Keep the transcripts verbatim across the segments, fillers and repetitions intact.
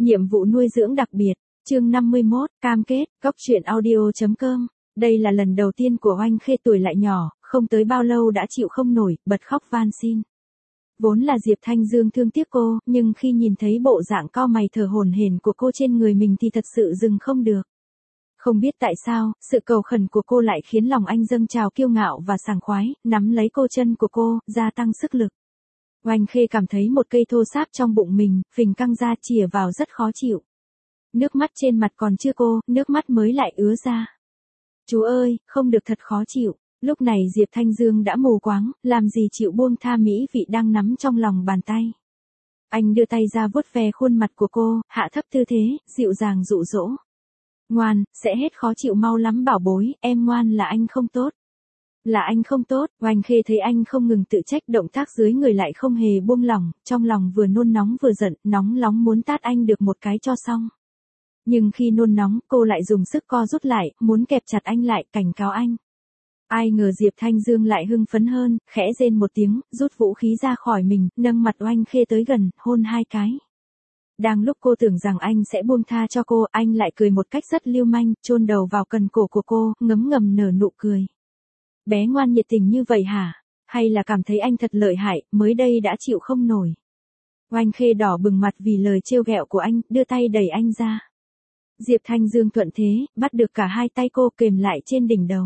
Nhiệm vụ nuôi dưỡng đặc biệt, chương năm mươi mốt, cam kết, góc truyện audio chấm com. Đây là lần đầu tiên của Oanh Khê tuổi lại nhỏ, không tới bao lâu đã chịu không nổi, bật khóc van xin. Vốn là Diệp Thanh Dương thương tiếc cô, nhưng khi nhìn thấy bộ dạng cau mày thở hổn hển của cô trên người mình thì thật sự dừng không được. Không biết tại sao, sự cầu khẩn của cô lại khiến lòng anh dâng trào kiêu ngạo và sảng khoái, nắm lấy cô chân của cô, gia tăng sức lực. Oanh Khê cảm thấy một cây thô sáp trong bụng mình, phình căng ra chìa vào rất khó chịu. Nước mắt trên mặt còn chưa cô, nước mắt mới lại ứa ra. Chú ơi, không được thật khó chịu. Lúc này Diệp Thanh Dương đã mù quáng, làm gì chịu buông tha mỹ vị đang nắm trong lòng bàn tay. Anh đưa tay ra vuốt ve khuôn mặt của cô, hạ thấp tư thế, dịu dàng dụ dỗ. Ngoan, sẽ hết khó chịu mau lắm bảo bối, em ngoan là anh không tốt. Là anh không tốt, Oanh Khê thấy anh không ngừng tự trách, động tác dưới người lại không hề buông lỏng, trong lòng vừa nôn nóng vừa giận, nóng nóng muốn tát anh được một cái cho xong. Nhưng khi nôn nóng, cô lại dùng sức co rút lại, muốn kẹp chặt anh lại, cảnh cáo anh. Ai ngờ Diệp Thanh Dương lại hưng phấn hơn, khẽ rên một tiếng, rút vũ khí ra khỏi mình, nâng mặt Oanh Khê tới gần, hôn hai cái. Đang lúc cô tưởng rằng anh sẽ buông tha cho cô, anh lại cười một cách rất lưu manh, chôn đầu vào cần cổ của cô, ngấm ngầm nở nụ cười. Bé ngoan nhiệt tình như vậy hả? Hay là cảm thấy anh thật lợi hại, mới đây đã chịu không nổi. Oanh Khê đỏ bừng mặt vì lời trêu ghẹo của anh, đưa tay đẩy anh ra. Diệp Thanh Dương thuận thế, bắt được cả hai tay cô kềm lại trên đỉnh đầu.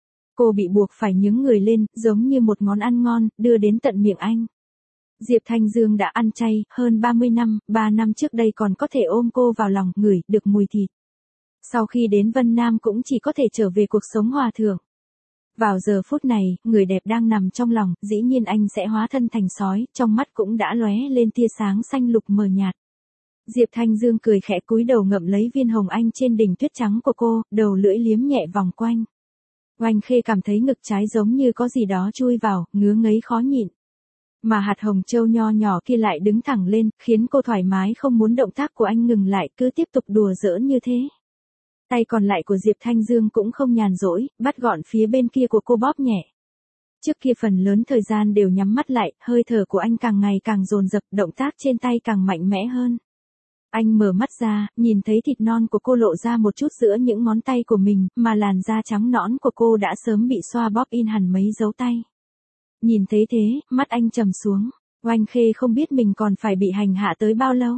Cô bị buộc phải nhướng người lên, giống như một món ăn ngon, đưa đến tận miệng anh. Diệp Thanh Dương đã ăn chay, hơn ba mươi năm, ba năm trước đây còn có thể ôm cô vào lòng, ngửi được mùi thịt. Sau khi đến Vân Nam cũng chỉ có thể trở về cuộc sống hòa thượng. Vào giờ phút này, người đẹp đang nằm trong lòng, dĩ nhiên anh sẽ hóa thân thành sói, trong mắt cũng đã lóe lên tia sáng xanh lục mờ nhạt. Diệp Thanh Dương cười khẽ cúi đầu ngậm lấy viên hồng anh trên đỉnh tuyết trắng của cô, đầu lưỡi liếm nhẹ vòng quanh. Oanh Khê cảm thấy ngực trái giống như có gì đó chui vào, ngứa ngấy khó nhịn. Mà hạt hồng châu nho nhỏ kia lại đứng thẳng lên, khiến cô thoải mái không muốn động tác của anh ngừng lại, cứ tiếp tục đùa giỡn như thế. Tay còn lại của Diệp Thanh Dương cũng không nhàn rỗi, bắt gọn phía bên kia của cô bóp nhẹ. Trước kia phần lớn thời gian đều nhắm mắt lại, hơi thở của anh càng ngày càng dồn dập, động tác trên tay càng mạnh mẽ hơn. Anh mở mắt ra, nhìn thấy thịt non của cô lộ ra một chút giữa những ngón tay của mình, mà làn da trắng nõn của cô đã sớm bị xoa bóp in hẳn mấy dấu tay. Nhìn thấy thế, mắt anh trầm xuống, Oanh Khê không biết mình còn phải bị hành hạ tới bao lâu.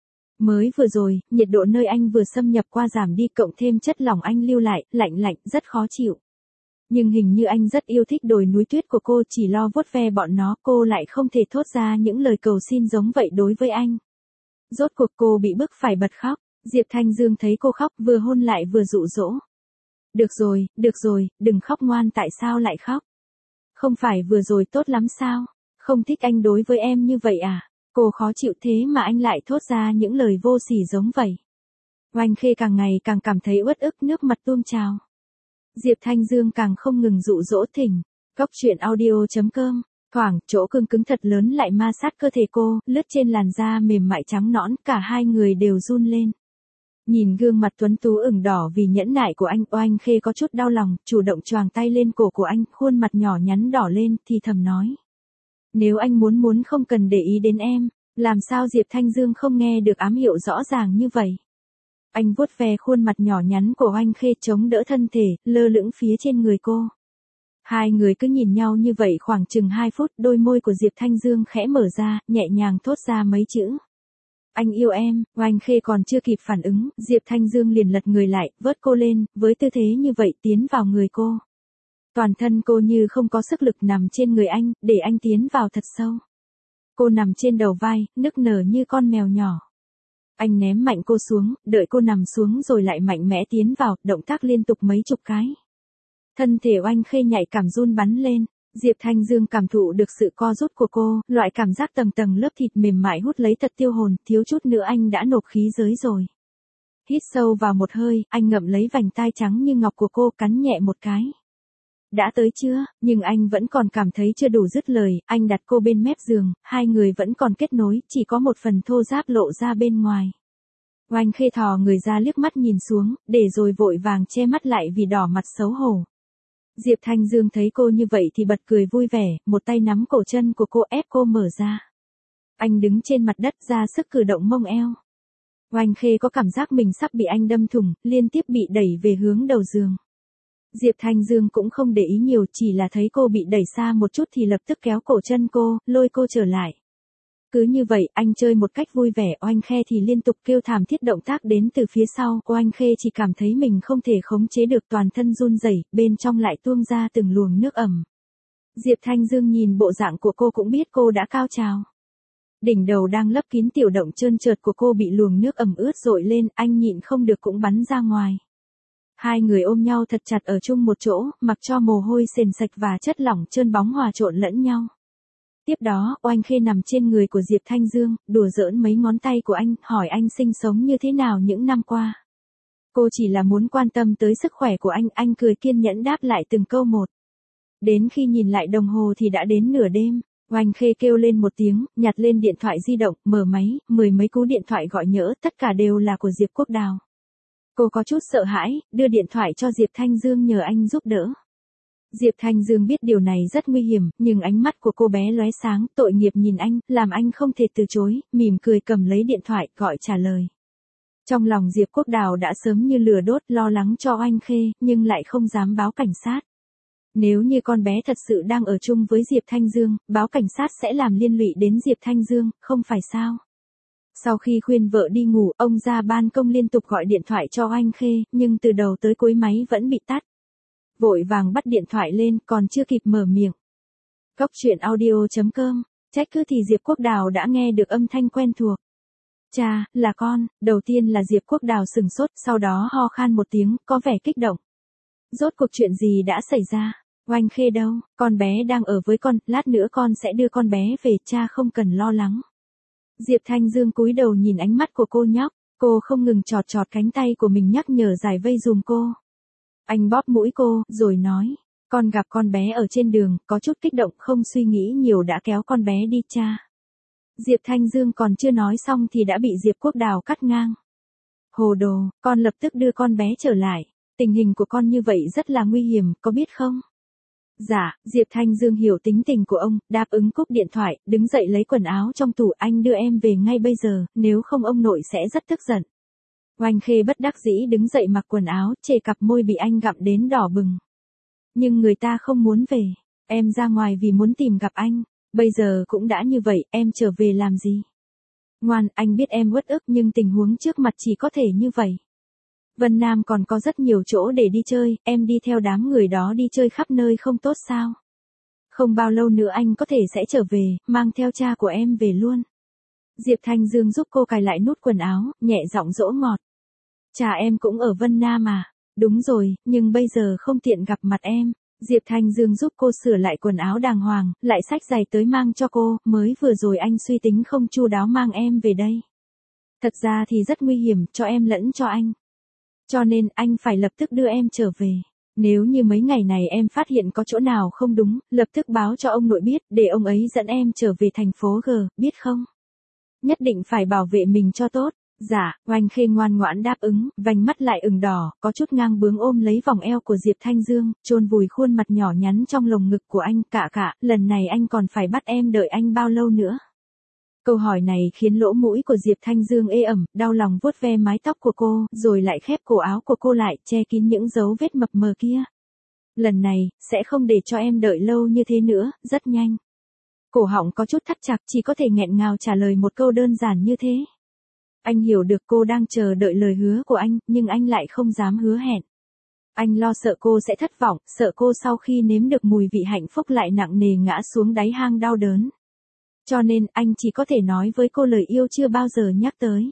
Mới vừa rồi, nhiệt độ nơi anh vừa xâm nhập qua giảm đi, cộng thêm chất lỏng anh lưu lại, lạnh lạnh, rất khó chịu. Nhưng hình như anh rất yêu thích đồi núi tuyết của cô, chỉ lo vuốt ve bọn nó, cô lại không thể thốt ra những lời cầu xin giống vậy đối với anh. Rốt cuộc cô bị bức phải bật khóc, Diệp Thanh Dương thấy cô khóc, vừa hôn lại vừa dụ dỗ. Được rồi, được rồi, đừng khóc ngoan, tại sao lại khóc? Không phải vừa rồi tốt lắm sao? Không thích anh đối với em như vậy à? Cô khó chịu thế mà anh lại thốt ra những lời vô sỉ giống vậy. Oanh Khê càng ngày càng cảm thấy uất ức, nước mặt tuôn trào. Diệp Thanh Dương càng không ngừng dụ dỗ thỉnh. Góc truyện audio chấm com. Thoảng, chỗ cương cứng thật lớn lại ma sát cơ thể cô, lướt trên làn da mềm mại trắng nõn, cả hai người đều run lên. Nhìn gương mặt tuấn tú ửng đỏ vì nhẫn nại của anh, Oanh Khê có chút đau lòng, chủ động choàng tay lên cổ của anh, khuôn mặt nhỏ nhắn đỏ lên, thì thầm nói. Nếu anh muốn muốn không cần để ý đến em, làm sao Diệp Thanh Dương không nghe được ám hiệu rõ ràng như vậy? Anh vuốt ve khuôn mặt nhỏ nhắn của Oanh Khê, chống đỡ thân thể, lơ lửng phía trên người cô. Hai người cứ nhìn nhau như vậy khoảng chừng hai phút, đôi môi của Diệp Thanh Dương khẽ mở ra, nhẹ nhàng thốt ra mấy chữ. Anh yêu em. Oanh Khê còn chưa kịp phản ứng, Diệp Thanh Dương liền lật người lại, vớt cô lên, với tư thế như vậy tiến vào người cô. Toàn thân cô như không có sức lực nằm trên người anh, để anh tiến vào thật sâu. Cô nằm trên đầu vai, nức nở như con mèo nhỏ. Anh ném mạnh cô xuống, đợi cô nằm xuống rồi lại mạnh mẽ tiến vào, động tác liên tục mấy chục cái. Thân thể Oanh Khê nhạy cảm run bắn lên, Diệp Thanh Dương cảm thụ được sự co rút của cô, loại cảm giác tầng tầng lớp thịt mềm mại hút lấy thật tiêu hồn, thiếu chút nữa anh đã nộp khí giới rồi. Hít sâu vào một hơi, anh ngậm lấy vành tai trắng như ngọc của cô, cắn nhẹ một cái. Đã tới chưa? Nhưng anh vẫn còn cảm thấy chưa đủ, dứt lời, anh đặt cô bên mép giường, hai người vẫn còn kết nối, chỉ có một phần thô ráp lộ ra bên ngoài. Oanh Khê thò người ra liếc mắt nhìn xuống, để rồi vội vàng che mắt lại vì đỏ mặt xấu hổ. Diệp Thanh Dương thấy cô như vậy thì bật cười vui vẻ, một tay nắm cổ chân của cô ép cô mở ra. Anh đứng trên mặt đất ra sức cử động mông eo. Oanh Khê có cảm giác mình sắp bị anh đâm thủng, liên tiếp bị đẩy về hướng đầu giường. Diệp Thanh Dương cũng không để ý nhiều, chỉ là thấy cô bị đẩy xa một chút thì lập tức kéo cổ chân cô, lôi cô trở lại. Cứ như vậy, anh chơi một cách vui vẻ, Oanh Khê thì liên tục kêu thảm thiết, động tác đến từ phía sau, Oanh Khê chỉ cảm thấy mình không thể khống chế được, toàn thân run rẩy, bên trong lại tuôn ra từng luồng nước ẩm. Diệp Thanh Dương nhìn bộ dạng của cô cũng biết cô đã cao trào. Đỉnh đầu đang lấp kín tiểu động trơn trượt của cô bị luồng nước ẩm ướt dội lên, anh nhịn không được cũng bắn ra ngoài. Hai người ôm nhau thật chặt ở chung một chỗ, mặc cho mồ hôi sền sạch và chất lỏng trơn bóng hòa trộn lẫn nhau. Tiếp đó, Oanh Khê nằm trên người của Diệp Thanh Dương, đùa giỡn mấy ngón tay của anh, hỏi anh sinh sống như thế nào những năm qua. Cô chỉ là muốn quan tâm tới sức khỏe của anh, anh cười kiên nhẫn đáp lại từng câu một. Đến khi nhìn lại đồng hồ thì đã đến nửa đêm. Oanh Khê kêu lên một tiếng, nhặt lên điện thoại di động, mở máy, mười mấy cú điện thoại gọi nhỡ, tất cả đều là của Diệp Quốc Đào. Cô có chút sợ hãi, đưa điện thoại cho Diệp Thanh Dương nhờ anh giúp đỡ. Diệp Thanh Dương biết điều này rất nguy hiểm, nhưng ánh mắt của cô bé lóe sáng, tội nghiệp nhìn anh, làm anh không thể từ chối, mỉm cười cầm lấy điện thoại, gọi trả lời. Trong lòng Diệp Quốc Đào đã sớm như lửa đốt, lo lắng cho Oanh Khê, nhưng lại không dám báo cảnh sát. Nếu như con bé thật sự đang ở chung với Diệp Thanh Dương, báo cảnh sát sẽ làm liên lụy đến Diệp Thanh Dương, không phải sao? Sau khi khuyên vợ đi ngủ, ông ra ban công liên tục gọi điện thoại cho Oanh Khê, nhưng từ đầu tới cuối máy vẫn bị tắt. Vội vàng bắt điện thoại lên, còn chưa kịp mở miệng. Góc truyện audio chấm com, trách cứ thì Diệp Quốc Đào đã nghe được âm thanh quen thuộc. Cha, là con, đầu tiên là Diệp Quốc Đào sừng sốt, sau đó ho khan một tiếng, có vẻ kích động. Rốt cuộc chuyện gì đã xảy ra? Oanh Khê đâu? Con bé đang ở với con, lát nữa con sẽ đưa con bé về, cha không cần lo lắng. Diệp Thanh Dương cúi đầu nhìn ánh mắt của cô nhóc, cô không ngừng chọt chọt cánh tay của mình nhắc nhở giải vây dùm cô. Anh bóp mũi cô, rồi nói, con gặp con bé ở trên đường, có chút kích động, không suy nghĩ nhiều đã kéo con bé đi cha. Diệp Thanh Dương còn chưa nói xong thì đã bị Diệp Quốc Đào cắt ngang. Hồ đồ, con lập tức đưa con bé trở lại, tình hình của con như vậy rất là nguy hiểm, có biết không? Dạ, Diệp Thanh Dương hiểu tính tình của ông, đáp ứng cúp điện thoại, đứng dậy lấy quần áo trong tủ, anh đưa em về ngay bây giờ, nếu không ông nội sẽ rất tức giận. Oanh Khê bất đắc dĩ đứng dậy mặc quần áo, chề cặp môi bị anh gặm đến đỏ bừng. Nhưng người ta không muốn về, em ra ngoài vì muốn tìm gặp anh, bây giờ cũng đã như vậy, em trở về làm gì? Ngoan, anh biết em uất ức nhưng tình huống trước mặt chỉ có thể như vậy. Vân Nam còn có rất nhiều chỗ để đi chơi, em đi theo đám người đó đi chơi khắp nơi không tốt sao? Không bao lâu nữa anh có thể sẽ trở về, mang theo cha của em về luôn. Diệp Thanh Dương giúp cô cài lại nút quần áo, nhẹ giọng dỗ ngọt. Cha em cũng ở Vân Nam à? Đúng rồi, nhưng bây giờ không tiện gặp mặt em. Diệp Thanh Dương giúp cô sửa lại quần áo đàng hoàng, lại xách giày tới mang cho cô, mới vừa rồi anh suy tính không chu đáo mang em về đây. Thật ra thì rất nguy hiểm, cho em lẫn cho anh. Cho nên anh phải lập tức đưa em trở về. Nếu như mấy ngày này em phát hiện có chỗ nào không đúng, lập tức báo cho ông nội biết, để ông ấy dẫn em trở về thành phố G, biết không? Nhất định phải bảo vệ mình cho tốt. Dạ, Oanh Khê ngoan ngoãn đáp ứng, vành mắt lại ửng đỏ, có chút ngang bướng ôm lấy vòng eo của Diệp Thanh Dương, chôn vùi khuôn mặt nhỏ nhắn trong lồng ngực của anh. Cả cả, lần này anh còn phải bắt em đợi anh bao lâu nữa? Câu hỏi này khiến lỗ mũi của Diệp Thanh Dương ê ẩm, đau lòng vuốt ve mái tóc của cô, rồi lại khép cổ áo của cô lại, che kín những dấu vết mập mờ kia. Lần này, sẽ không để cho em đợi lâu như thế nữa, rất nhanh. Cổ họng có chút thắt chặt, chỉ có thể nghẹn ngào trả lời một câu đơn giản như thế. Anh hiểu được cô đang chờ đợi lời hứa của anh, nhưng anh lại không dám hứa hẹn. Anh lo sợ cô sẽ thất vọng, sợ cô sau khi nếm được mùi vị hạnh phúc lại nặng nề ngã xuống đáy hang đau đớn. Cho nên, anh chỉ có thể nói với cô lời yêu chưa bao giờ nhắc tới.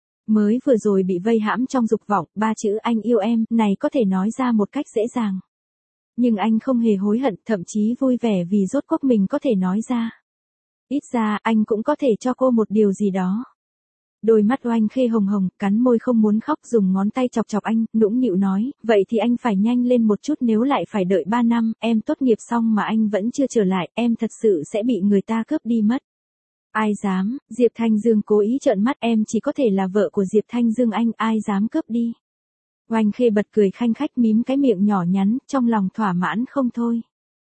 Mới vừa rồi bị vây hãm trong dục vọng, ba chữ anh yêu em, này có thể nói ra một cách dễ dàng. Nhưng anh không hề hối hận, thậm chí vui vẻ vì rốt cuộc mình có thể nói ra. Ít ra, anh cũng có thể cho cô một điều gì đó. Đôi mắt Oanh Khê hồng hồng, cắn môi không muốn khóc, dùng ngón tay chọc chọc anh, nũng nịu nói, vậy thì anh phải nhanh lên một chút, nếu lại phải đợi ba năm, em tốt nghiệp xong mà anh vẫn chưa trở lại, em thật sự sẽ bị người ta cướp đi mất. Ai dám? Diệp Thanh Dương cố ý trợn mắt, em chỉ có thể là vợ của Diệp Thanh Dương anh, ai dám cướp đi? Oanh Khê bật cười khanh khách, mím cái miệng nhỏ nhắn, trong lòng thỏa mãn không thôi.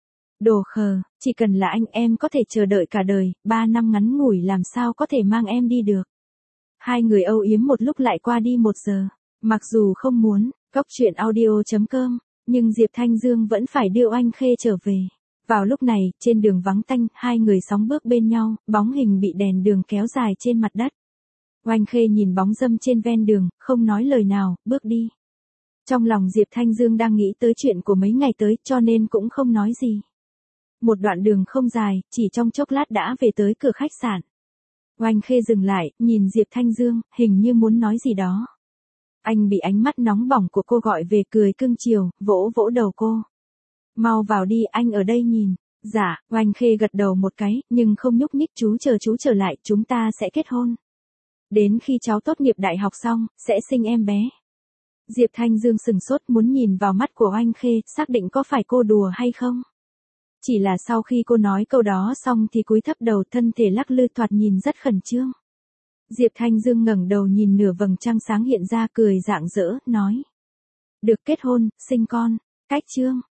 Đồ khờ, chỉ cần là anh em có thể chờ đợi cả đời, ba năm ngắn ngủi làm sao có thể mang em đi được. Hai người âu yếm một lúc lại qua đi một giờ. Mặc dù không muốn, cốc truyện audio chấm com, nhưng Diệp Thanh Dương vẫn phải đưa Oanh Khê trở về. Vào lúc này, trên đường vắng tanh, hai người sóng bước bên nhau, bóng hình bị đèn đường kéo dài trên mặt đất. Oanh Khê nhìn bóng dâm trên ven đường, không nói lời nào, bước đi. Trong lòng Diệp Thanh Dương đang nghĩ tới chuyện của mấy ngày tới, cho nên cũng không nói gì. Một đoạn đường không dài, chỉ trong chốc lát đã về tới cửa khách sạn. Oanh Khê dừng lại, nhìn Diệp Thanh Dương, hình như muốn nói gì đó. Anh bị ánh mắt nóng bỏng của cô gọi về, cười cưng chiều, vỗ vỗ đầu cô. Mau vào đi, anh ở đây nhìn. Dạ, Oanh Khê gật đầu một cái, nhưng không nhúc nhích. Chú chờ chú trở lại, chúng ta sẽ kết hôn. Đến khi cháu tốt nghiệp đại học xong, sẽ sinh em bé. Diệp Thanh Dương sừng sốt, muốn nhìn vào mắt của Oanh Khê, xác định có phải cô đùa hay không. Chỉ là sau khi cô nói câu đó xong thì cúi thấp đầu, thân thể lắc lư, thoạt nhìn rất khẩn trương. Diệp Thanh Dương ngẩng đầu nhìn nửa vầng trăng sáng hiện ra, cười rạng rỡ, nói. Được kết hôn, sinh con, cách chương.